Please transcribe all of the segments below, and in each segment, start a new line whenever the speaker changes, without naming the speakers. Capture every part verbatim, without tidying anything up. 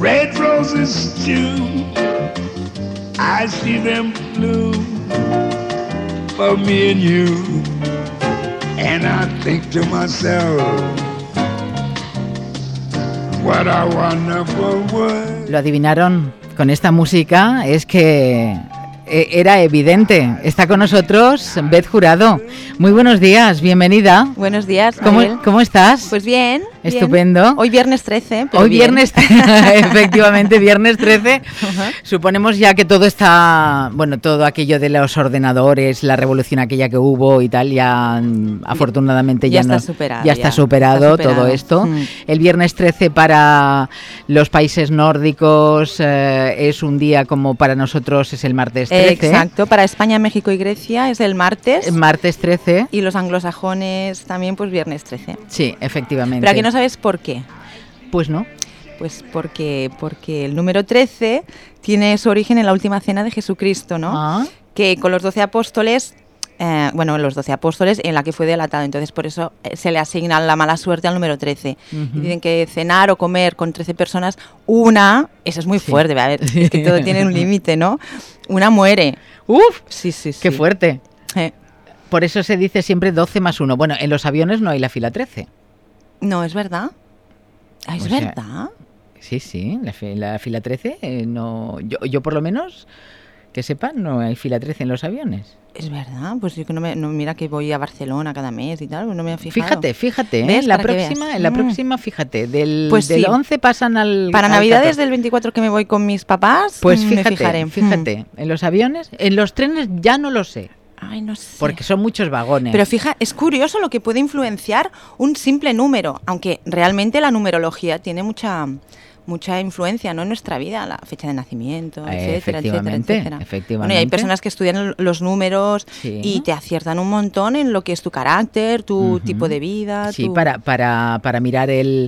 red roses too, I see them bloom for me and you, and I think to myself, what a wonderful world.
Lo adivinaron con esta música, es que era evidente. Está con nosotros Beth Jurado. Muy buenos días, bienvenida.
Buenos días,
¿Cómo, ¿cómo estás?
Pues bien.
Estupendo.
Bien. Hoy viernes trece. Pero
Hoy
bien.
viernes, efectivamente, viernes trece. Uh-huh. Suponemos ya que todo está, bueno, todo aquello de los ordenadores, la revolución aquella que hubo y tal, ya afortunadamente ya,
ya,
no,
está, superado,
ya está superado, está superado todo esto. Mm. El viernes trece para los países nórdicos eh, es un día como para nosotros es el martes trece.
Exacto, para España, México y Grecia es el martes.
El martes trece.
Y los anglosajones también, pues viernes trece.
Sí, efectivamente.
Pero aquí no sabes por qué.
Pues no.
Pues porque, porque el número trece tiene su origen en la última cena de Jesucristo, ¿no?
Ah.
Que con los doce apóstoles, eh, bueno, los doce apóstoles en la que fue delatado. Entonces, por eso se le asigna la mala suerte al número trece. Uh-huh. Dicen que cenar o comer con trece personas, una, eso es muy sí. fuerte, a ver, es que todo tiene un límite, ¿no? Una muere.
¡Uf!
Sí, sí, sí.
¡Qué fuerte!
Eh.
Por eso se dice siempre doce más uno. Bueno, en los aviones no hay la fila trece.
No, ¿es verdad? Ah, ¿Es o verdad?
Sea, sí, sí, la, la fila trece, eh, no, yo, yo por lo menos, que sepan, no hay fila trece en los aviones.
Es verdad, pues yo que no me, no, mira que voy a Barcelona cada mes y tal, no me he fijado.
Fíjate, fíjate, ¿eh? la próxima, en la próxima, fíjate, del,
pues
del
sí.
once pasan al
Para
al
Navidades
catorce.
Del veinticuatro que me voy con mis papás,
pues fíjate,
me fijaré.
Fíjate, mm. en los aviones, en los trenes ya no lo sé.
Ay, no sé.
Porque son muchos vagones.
Pero fija, es curioso lo que puede influenciar un simple número, aunque realmente la numerología tiene mucha mucha influencia, ¿no? En nuestra vida, la fecha de nacimiento,
eh,
etcétera,
efectivamente,
etcétera, etcétera.
Efectivamente.
Bueno, y hay personas que estudian los números sí. y te aciertan un montón en lo que es tu carácter, tu uh-huh. tipo de vida.
Sí,
tu...
para, para, para mirar el,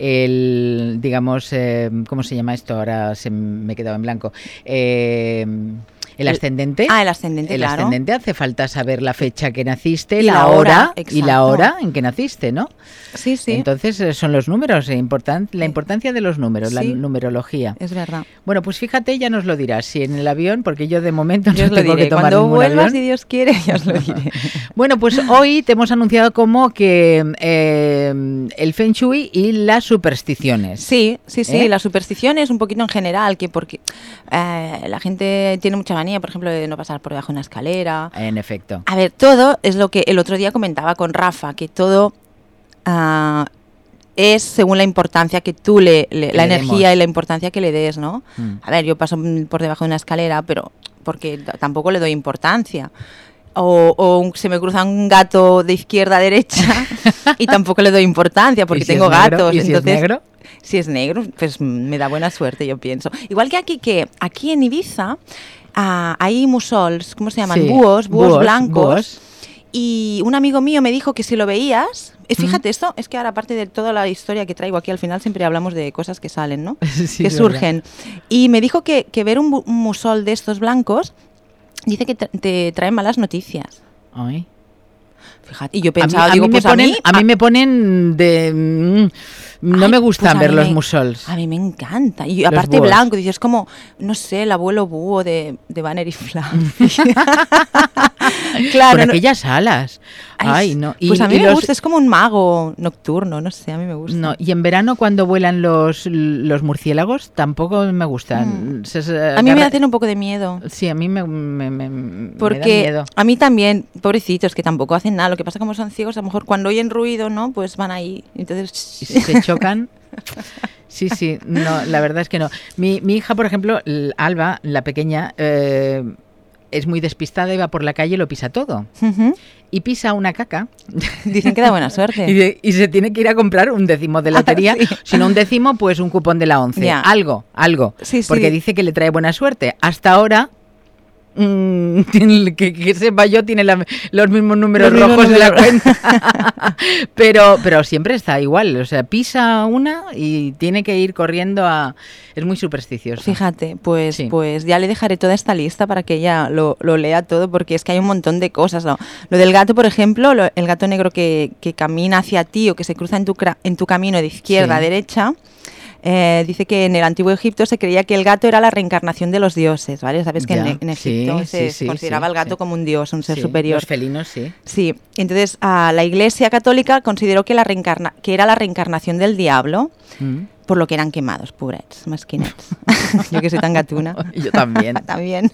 el digamos, eh, ¿cómo se llama esto? Ahora se me quedaba en blanco. Eh... El ascendente.
Ah, el ascendente,
el
claro.
El ascendente hace falta saber la fecha que naciste,
y
la,
la
hora,
hora
y la hora en que naciste, ¿no?
Sí, sí.
Entonces son los números, importan, la importancia de los números, sí. la numerología.
Es verdad.
Bueno, pues fíjate, ya nos lo dirás, si en el avión, porque yo de momento
yo
no
os
tengo
lo diré.
que tomar
Cuando
ningún
vuelvas,
avión.
si Dios quiere, ya os lo diré.
Bueno, pues hoy te hemos anunciado como que eh, el Feng Shui y las supersticiones.
Sí, sí, sí,
¿Eh?
las supersticiones un poquito en general, que porque eh, la gente tiene mucha manía, por ejemplo, de no pasar por debajo de una escalera.
En efecto.
A ver, todo es lo que el otro día comentaba con Rafa, que todo uh, es según la importancia que tú le, le la
le
energía
demos.
y la importancia que le des, ¿no? Mm. A ver, yo paso por debajo de una escalera, pero porque t- tampoco le doy importancia. O, o se me cruza un gato de izquierda a derecha y tampoco le doy importancia porque
si
tengo gatos.
¿Y si
entonces,
es negro?
Si es negro, pues me da buena suerte, yo pienso. Igual que aquí, que aquí en Ibiza uh, hay musols, ¿cómo se llaman?
Sí.
Búhos, búhos,
búhos
blancos.
Búhos.
Y un amigo mío me dijo que si lo veías, fíjate, mm. esto es que ahora, aparte de toda la historia que traigo aquí, al final siempre hablamos de cosas que salen, ¿no?
Sí,
que surgen. Verdad. Y me dijo que, que ver un, un musol de estos blancos dice que te, te trae malas noticias.
Ay.
Fíjate, y yo pensaba,
a mí,
digo,
a mí
pues
me ponen,
a mí...
A mí me ponen de... Mm, no
Ay,
me gustan
pues
ver los
me,
musols.
A mí me encanta. Y aparte
búhos.
Blanco, dices, como, no sé, el abuelo búho de, de Banner y Flam.
Claro. Por aquellas alas. Ay, Ay no.
Y, pues a mí me los... gusta, es como un mago nocturno, no sé, a mí me gusta.
No, y en verano cuando vuelan los, los murciélagos tampoco me gustan. Mm. Se, se,
a mí agarra... me hacen un poco de miedo.
Sí, a mí me, me, me,
Porque
me da miedo.
A mí también, pobrecitos, que tampoco hacen nada. Lo que pasa como son ciegos, a lo mejor cuando oyen ruido, ¿no? Pues van ahí. Entonces...
Y si se chocan... Sí, sí, no, la verdad es que no. Mi, mi hija, por ejemplo, Alba, la pequeña, eh, es muy despistada y va por la calle y lo pisa todo. Uh-huh. Y pisa una caca.
Dicen que da buena suerte.
y, de, y se tiene que ir a comprar un décimo de lotería. Ah, sí. Si no un décimo, pues un cupón de la once. Yeah. Algo, algo.
Sí, sí.
Porque dice que le trae buena suerte. Hasta ahora... Mm, que, que sepa yo tiene la, los mismos números los rojos de la cuenta pero pero siempre está igual, o sea, pisa una y tiene que ir corriendo a... Es muy supersticioso.
Fíjate, pues
sí.
pues ya le dejaré toda esta lista para que ella lo, lo lea todo, porque es que hay un montón de cosas, ¿no? Lo del gato, por ejemplo, lo, el gato negro que, que camina hacia ti o que se cruza en tu, en tu camino de izquierda sí. a derecha, Eh, dice que en el antiguo Egipto se creía que el gato era la reencarnación de los dioses, ¿vale? Sabes que
Ya,
en, en Egipto
sí,
se
sí, sí,
consideraba
sí,
el gato
sí.
como un dios, un ser
Sí,
superior.
Los felinos, sí.
Sí, entonces a la Iglesia Católica consideró que, la reencarna que era la reencarnación del diablo,
Mm.
por lo que eran quemados, pobrets, masquinets. Yo que soy tan gatuna.
Yo también.
También.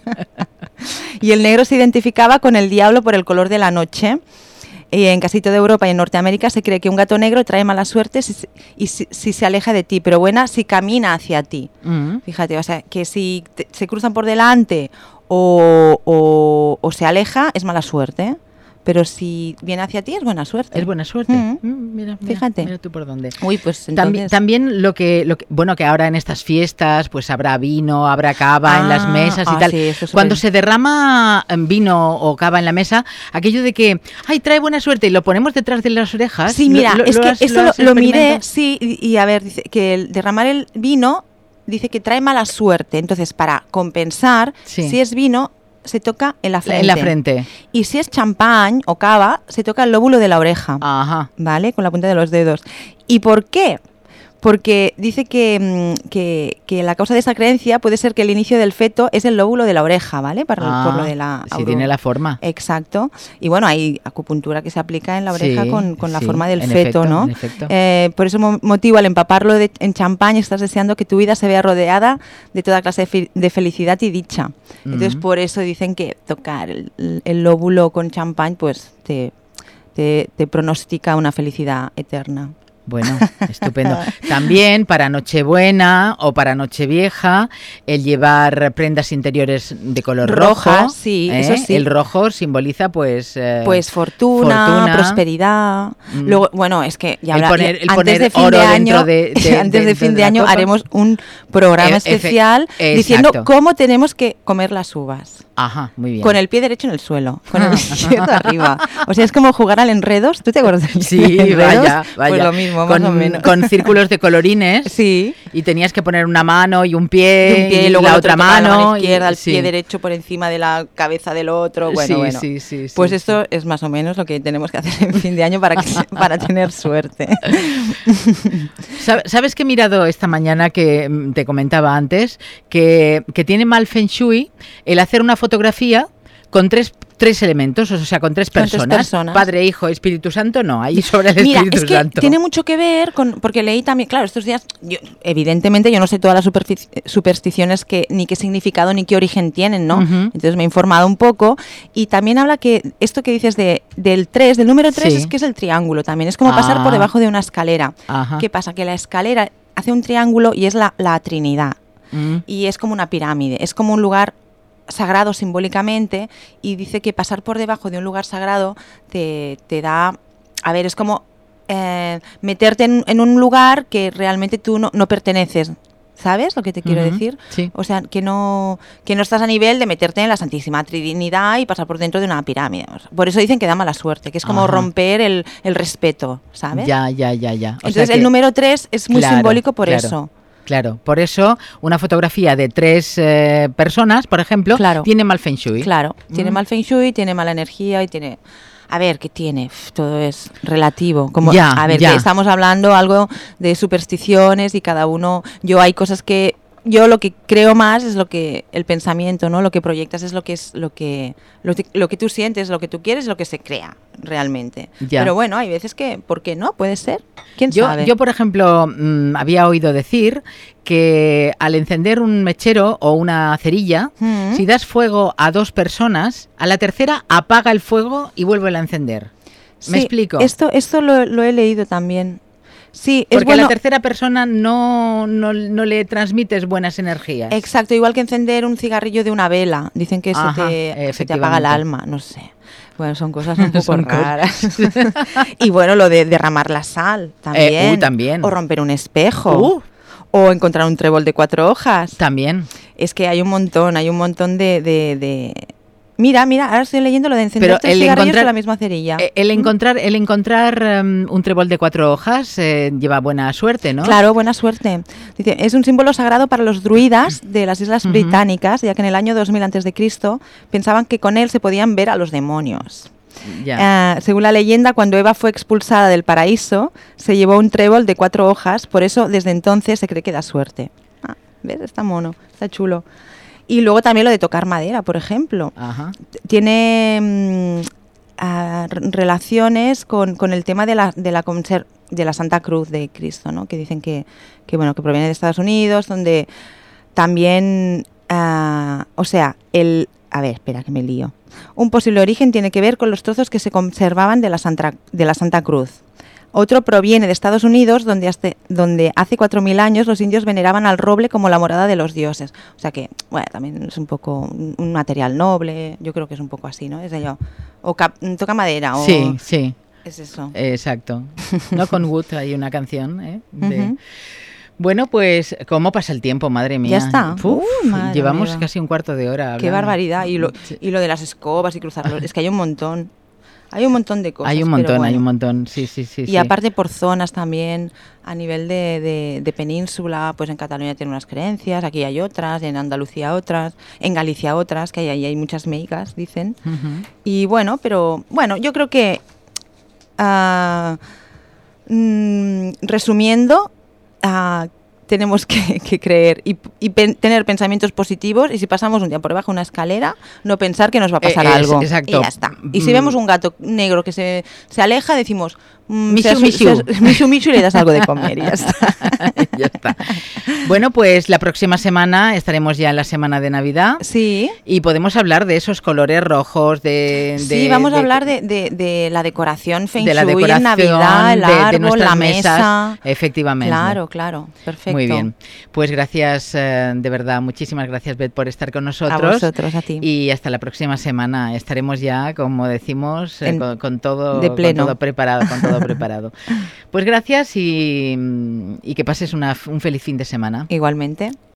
Y el negro se identificaba con el diablo por el color de la noche. Y en casi toda Europa y en Norteamérica se cree que un gato negro trae mala suerte si, y si, si se aleja de ti, pero buena si camina hacia ti.
Mm.
Fíjate, o sea, que si te, se cruzan por delante o, o, o se aleja, es mala suerte. Pero si viene hacia ti, es buena suerte.
Es buena suerte.
Mm.
Mm, mira, mira,
Fíjate.
mira tú por dónde.
Uy, pues
También,
entonces...
también lo que, lo que, bueno, que ahora en estas fiestas pues habrá vino, habrá cava en las
Ah,
mesas y
ah,
tal.
sí, eso es
Cuando
súper-
se derrama eh, vino o cava en la mesa, aquello de que, ay, trae buena suerte y lo ponemos detrás de las orejas.
Sí,
¿lo-
mira,
lo-
es
lo
que
has-
esto
lo
lo,
has
lo miré,
experimentado?
sí, y, y a ver, dice que el derramar el vino dice que trae mala suerte. Entonces, para compensar,
Sí.
si es vino, se toca en la frente.
En la frente.
Y si es champán o cava, se toca el lóbulo de la oreja.
Ajá.
¿Vale? Con la punta de los dedos. ¿Y por qué? Porque dice que, mm, que, que la causa de esa creencia puede ser que el inicio del feto es el lóbulo de la oreja, ¿vale? Para,
Ah,
por lo de la...
sí,
auro-
tiene la forma.
Exacto. Y bueno, hay acupuntura que se aplica en la oreja
Sí,
con, con la
sí,
forma del
en
feto,
efecto,
¿no?
en efecto.
Eh, por ese mo- motivo, al empaparlo de- en champán, estás deseando que tu vida se vea rodeada de toda clase de, fi- de felicidad y dicha. Entonces,
Mm.
por eso dicen que tocar el, el lóbulo con champán, pues te, te, te pronostica una felicidad eterna.
Bueno, estupendo. También para Nochebuena o para Nochevieja, el llevar prendas interiores de color rojo.
Rojas, sí,
¿eh?
eso sí.
El rojo simboliza, pues. eh,
Pues fortuna,
fortuna.
prosperidad.
Mm.
Luego, bueno, es que ya
El
habla-
poner- el
antes
poner
de fin
oro
de
dentro
año,
de- de-
antes de
dentro
fin
de
de
la
año
copa.
haremos un programa
E- efe-
especial
exacto.
diciendo cómo tenemos que comer las uvas.
Ajá, muy bien.
Con el pie derecho en el suelo, con el izquierdo arriba. O sea, es como jugar al enredos. ¿Tú te acuerdas del
Sí,
enredos?
vaya, vaya.
Pues lo mismo,
con,
más o menos.
con círculos de colorines.
Sí.
Y tenías que poner una mano y un pie,
Y un pie,
y
luego
la
el
otra
otro toca la
mano.
izquierda, el
y, sí.
pie derecho por encima de la cabeza del otro. Bueno,
Sí,
bueno.
sí, sí, sí,
Pues
sí.
esto es más o menos lo que tenemos que hacer en fin de año para, que, para tener suerte.
Sab- ¿Sabes que he mirado esta mañana que mm, te comentaba antes? Que, que tiene mal feng shui el hacer una fotografía con tres, tres elementos, o sea, con tres
Con tres
personas.
personas.
Padre, Hijo, Espíritu Santo, no, ahí sobre el
Mira,
Espíritu
es que
Santo.
tiene mucho que ver con, porque leí también, claro, estos días, yo, evidentemente yo no sé todas las superfici- supersticiones que ni qué significado ni qué origen tienen, ¿no?
Ujú.
Entonces me he informado un poco y también habla que esto que dices de, del tres, del número tres,
Sí.
es que es el triángulo también, es como pasar por
Ah.
debajo de una escalera.
Ajá.
¿Qué pasa? Que la escalera hace un triángulo y es la, la Trinidad.
Mm.
Y es como una pirámide, es como un lugar sagrado simbólicamente y dice que pasar por debajo de un lugar sagrado te, te da, a ver, es como eh, meterte en, en un lugar que realmente tú no, no perteneces. ¿Sabes lo que te quiero
Ujú,
decir?
sí.
O sea, que no, que no estás a nivel de meterte en la Santísima Trinidad y pasar por dentro de una pirámide. O sea, por eso dicen que da mala suerte, que es como
Ajá.
romper el, el respeto, ¿sabes?
Ya, ya, ya, ya. O
Entonces
sea
el
que-
número tres es muy
Claro,
simbólico por
claro.
eso.
Claro, por eso una fotografía de tres eh, personas, por ejemplo,
Claro.
tiene mal feng shui.
Claro, tiene
Mm.
mal feng shui, tiene mala energía y tiene... A ver, ¿qué tiene? Uf, todo es relativo. Como,
Ya,
a ver,
ya.
que estamos hablando algo de supersticiones y cada uno... Yo hay cosas que... Yo lo que creo más es lo que... El pensamiento, ¿no? Lo que proyectas es lo que es lo que... Lo, que- lo que tú sientes, lo que tú quieres, lo que se crea realmente.
Ya.
Pero bueno, hay veces que... ¿Por qué no? Puede ser. ¿Quién
Yo,
sabe?
yo, por ejemplo, mm, había oído decir que al encender un mechero o una cerilla,
Mm.
si das fuego a dos personas, a la tercera apaga el fuego y vuelve a encender. ¿Me
Sí,
explico?
Esto, esto lo, lo he leído también. Sí, es
Porque a
bueno...
la tercera persona no, no, no le transmites buenas energías.
Exacto, igual que encender un cigarrillo de una vela. Dicen que
Ajá,
se, te, se te apaga el
efectivamente.
alma, no sé. Bueno, son cosas un poco
Son cosas.
raras. Y bueno, lo de derramar la sal también.
Eh, uy, también.
O romper un espejo.
Uh.
O encontrar un trébol de cuatro hojas.
También.
Es que hay un montón, hay un montón de... de, de... Mira, mira, ahora estoy leyendo lo de encender
Pero
tres
el
cigarrillos
encontrar-
con la misma cerilla.
Eh, El encontrar, el encontrar um, un trébol de cuatro hojas eh, lleva buena suerte, ¿no?
Claro, buena suerte. Dice, es un símbolo sagrado para los druidas de las Islas
Ujú.
Británicas, ya que en el año dos mil antes de Cristo pensaban que con él se podían ver a los demonios.
Ya.
Uh, según la leyenda, cuando Eva fue expulsada del paraíso, se llevó un trébol de cuatro hojas, por eso desde entonces se cree que da suerte. Ah, ¿ves? Está mono, está chulo. Y luego también lo de tocar madera, por ejemplo.
Ajá.
Tiene mm, uh, relaciones con, con el tema de la, de la conser- de la Santa Cruz de Cristo, ¿no? Que dicen que, que, bueno, que proviene de Estados Unidos, donde también, uh, o sea, el... A ver, espera que me lío. Un posible origen tiene que ver con los trozos que se conservaban de la Santa, de la Santa Cruz. Otro proviene de Estados Unidos, donde, hace, donde hace cuatro mil años los indios veneraban al roble como la morada de los dioses. O sea que, bueno, también es un poco un material noble, yo creo que es un poco así, ¿no? Es de yo. O cap, toca madera, o...
Sí, sí.
Es eso.
Exacto. No, con Wood hay una canción, ¿eh? De...
Uh-huh.
Bueno, pues, ¿cómo pasa el tiempo, madre mía?
Ya está.
Uf,
Uh, madre
llevamos
mía.
casi un cuarto de hora.
Qué
hablando.
barbaridad. Y lo,
Sí.
y lo de las escobas y cruzarlo. Es que hay un montón. Hay un montón de cosas.
Hay un
pero
montón,
bueno.
hay un montón. Sí, sí, sí.
Y
sí.
aparte por zonas también, a nivel de, de, de península, pues en Cataluña tienen unas creencias, aquí hay otras, en Andalucía otras, en Galicia otras, que hay, hay, hay muchas meicas, dicen.
Uh-huh.
Y bueno, pero bueno, yo creo que, uh, mm, resumiendo, uh, tenemos que, que creer y, y pen, tener pensamientos positivos, y si pasamos un día por debajo de una escalera, no pensar que nos va a pasar
Eh, es,
algo.
exacto.
Y ya está. Y si vemos un gato negro que se, se aleja, decimos mm,
Mishu,
se asu-
mishu.
se asu- mishu, mishu, y le das algo de comer y ya está.
Ya está. Bueno, pues la próxima semana estaremos ya en la semana de Navidad.
Sí.
Y podemos hablar de esos colores rojos, de... de
Sí, vamos
de,
a hablar de, de, de la decoración Feng
de la
Shui
decoración,
en Navidad, el
de- de
árbol,
nuestras
la
mesas.
mesa.
Efectivamente.
Claro, claro, perfecto.
Muy bien. Pues gracias, eh, de verdad, muchísimas gracias, Beth, por estar con nosotros.
A vosotros, a ti.
Y hasta la próxima semana. Estaremos ya, como decimos, eh,
En-
con, con todo,
de pleno.
con todo preparado, con todo preparado. Pues gracias y, y que pases una, un feliz fin de semana.
Igualmente.